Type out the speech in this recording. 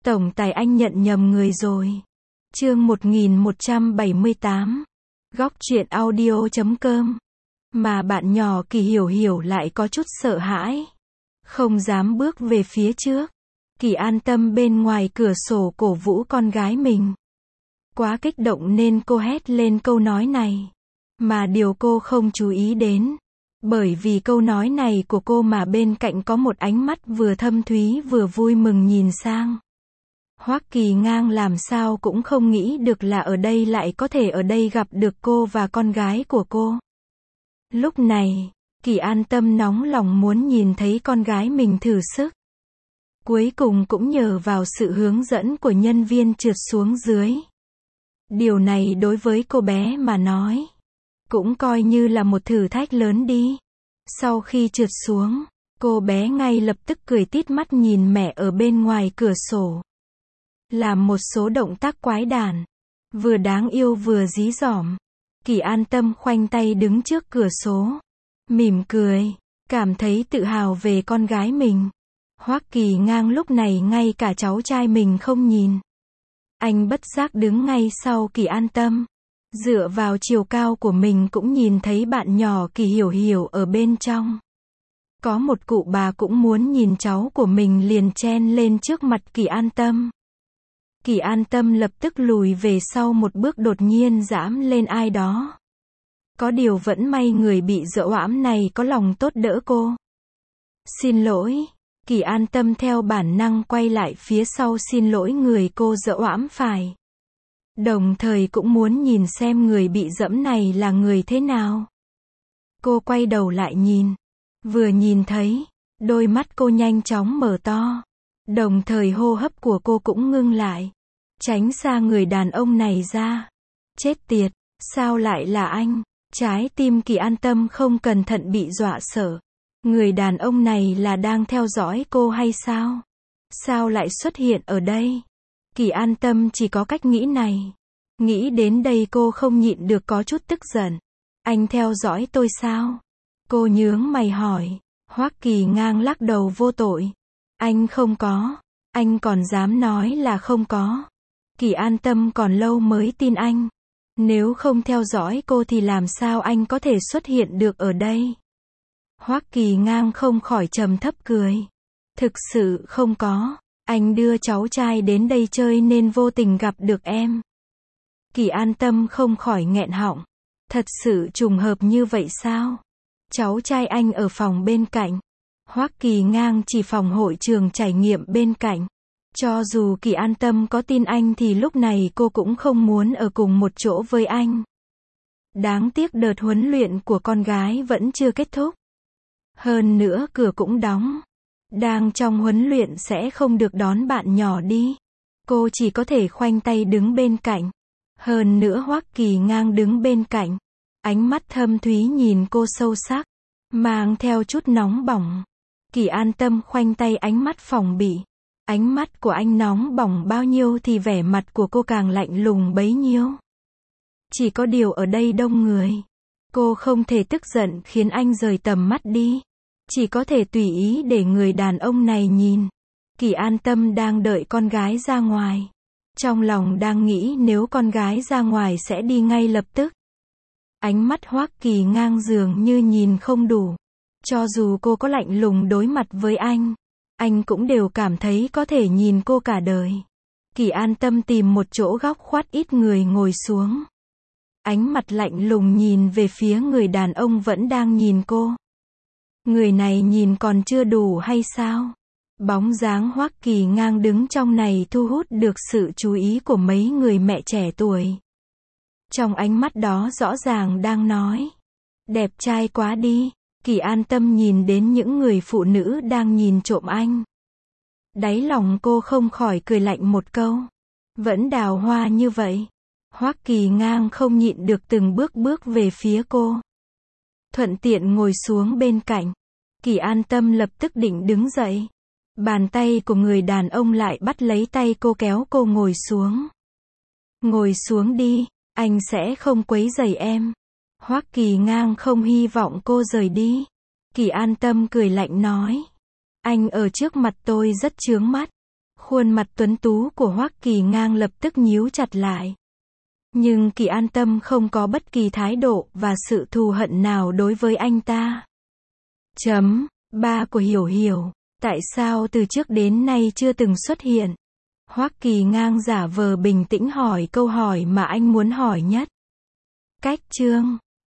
Tổng tài anh nhận nhầm người rồi. Chương 1178. Góc truyện audio.com. Mà bạn nhỏ Kỳ Hiểu Hiểu lại có chút sợ hãi, không dám bước về phía trước. Kỳ An Tâm bên ngoài cửa sổ cổ vũ con gái mình. Quá kích động nên cô hét lên câu nói này. Mà điều cô không chú ý đến, bởi vì câu nói này của cô mà bên cạnh có một ánh mắt vừa thâm thúy vừa vui mừng nhìn sang. Hoắc Kỳ Ngang làm sao cũng không nghĩ được là ở đây lại có thể ở đây gặp được cô và con gái của cô. Lúc này, Kỳ An Tâm nóng lòng muốn nhìn thấy con gái mình thử sức. Cuối cùng cũng nhờ vào sự hướng dẫn của nhân viên trượt xuống dưới. Điều này đối với cô bé mà nói, cũng coi như là một thử thách lớn đi. Sau khi trượt xuống, cô bé ngay lập tức cười tít mắt nhìn mẹ ở bên ngoài cửa sổ. Làm một số động tác quái đản, vừa đáng yêu vừa dí dỏm. Kỳ An Tâm khoanh tay đứng trước cửa sổ, mỉm cười, cảm thấy tự hào về con gái mình. Hoắc Kỳ Ngang lúc này ngay cả cháu trai mình không nhìn. Anh bất giác đứng ngay sau Kỳ An Tâm. Dựa vào chiều cao của mình cũng nhìn thấy bạn nhỏ Kỳ Hiểu Hiểu ở bên trong. Có một cụ bà cũng muốn nhìn cháu của mình liền chen lên trước mặt Kỳ An Tâm. Kỳ An Tâm lập tức lùi về sau một bước đột nhiên giẫm lên ai đó. Có điều vẫn may người bị dỡ oãm này có lòng tốt đỡ cô. Xin lỗi. Kỳ An Tâm theo bản năng quay lại phía sau xin lỗi người cô dỡ oãm phải. Đồng thời cũng muốn nhìn xem người bị dẫm này là người thế nào. Cô quay đầu lại nhìn. Vừa nhìn thấy, đôi mắt cô nhanh chóng mở to. Đồng thời hô hấp của cô cũng ngưng lại. Tránh xa người đàn ông này ra. Chết tiệt, sao lại là anh? Trái tim Kỳ An Tâm không cẩn thận bị dọa sợ. Người đàn ông này là đang theo dõi cô hay sao? Sao lại xuất hiện ở đây? Kỳ An Tâm chỉ có cách nghĩ này. Nghĩ đến đây cô không nhịn được có chút tức giận. Anh theo dõi tôi sao? Cô nhướng mày hỏi. Hoắc Kỳ Ngang lắc đầu vô tội. Anh không có. Anh còn dám nói là không có. Kỳ An Tâm còn lâu mới tin anh. Nếu không theo dõi cô thì làm sao anh có thể xuất hiện được ở đây? Hoắc Kỳ Ngang không khỏi trầm thấp cười. Thực sự không có. Anh đưa cháu trai đến đây chơi nên vô tình gặp được em. Kỳ An Tâm không khỏi nghẹn họng. Thật sự trùng hợp như vậy sao? Cháu trai anh ở phòng bên cạnh. Hoắc Kỳ Ngang chỉ phòng hội trường trải nghiệm bên cạnh. Cho dù Kỳ An Tâm có tin anh thì lúc này cô cũng không muốn ở cùng một chỗ với anh. Đáng tiếc đợt huấn luyện của con gái vẫn chưa kết thúc. Hơn nữa cửa cũng đóng. Đang trong huấn luyện sẽ không được đón bạn nhỏ đi. Cô chỉ có thể khoanh tay đứng bên cạnh. Hơn nữa Hoắc Kỳ Ngang đứng bên cạnh. Ánh mắt thâm thúy nhìn cô sâu sắc, mang theo chút nóng bỏng. Kỳ An Tâm khoanh tay ánh mắt phòng bị. Ánh mắt của anh nóng bỏng bao nhiêu thì vẻ mặt của cô càng lạnh lùng bấy nhiêu. Chỉ có điều ở đây đông người. Cô không thể tức giận khiến anh rời tầm mắt đi. Chỉ có thể tùy ý để người đàn ông này nhìn. Kỳ An Tâm đang đợi con gái ra ngoài. Trong lòng đang nghĩ nếu con gái ra ngoài sẽ đi ngay lập tức. Ánh mắt Hoắc Kỳ Ngang dường như nhìn không đủ. Cho dù cô có lạnh lùng đối mặt với anh cũng đều cảm thấy có thể nhìn cô cả đời. Kỳ An Tâm tìm một chỗ góc khoát ít người ngồi xuống. Ánh mặt lạnh lùng nhìn về phía người đàn ông vẫn đang nhìn cô. Người này nhìn còn chưa đủ hay sao? Bóng dáng Hoắc Kỳ Ngang đứng trong này thu hút được sự chú ý của mấy người mẹ trẻ tuổi. Trong ánh mắt đó rõ ràng đang nói. Đẹp trai quá đi. Kỳ An Tâm nhìn đến những người phụ nữ đang nhìn trộm anh. Đáy lòng cô không khỏi cười lạnh một câu. Vẫn đào hoa như vậy. Hoắc Kỳ Ngang không nhịn được từng bước về phía cô. Thuận tiện ngồi xuống bên cạnh. Kỳ An Tâm lập tức định đứng dậy. Bàn tay của người đàn ông lại bắt lấy tay cô kéo cô ngồi xuống. Ngồi xuống đi, anh sẽ không quấy rầy em. Hoắc Kỳ Ngang không hy vọng cô rời đi. Kỳ An Tâm cười lạnh nói. Anh ở trước mặt tôi rất chướng mắt. Khuôn mặt tuấn tú của Hoắc Kỳ Ngang lập tức nhíu chặt lại. Nhưng Kỳ An Tâm không có bất kỳ thái độ và sự thù hận nào đối với anh ta. Ba của Hiểu Hiểu, tại sao từ trước đến nay chưa từng xuất hiện? Hoắc Kỳ Ngang giả vờ bình tĩnh hỏi câu hỏi mà anh muốn hỏi nhất. Cách chương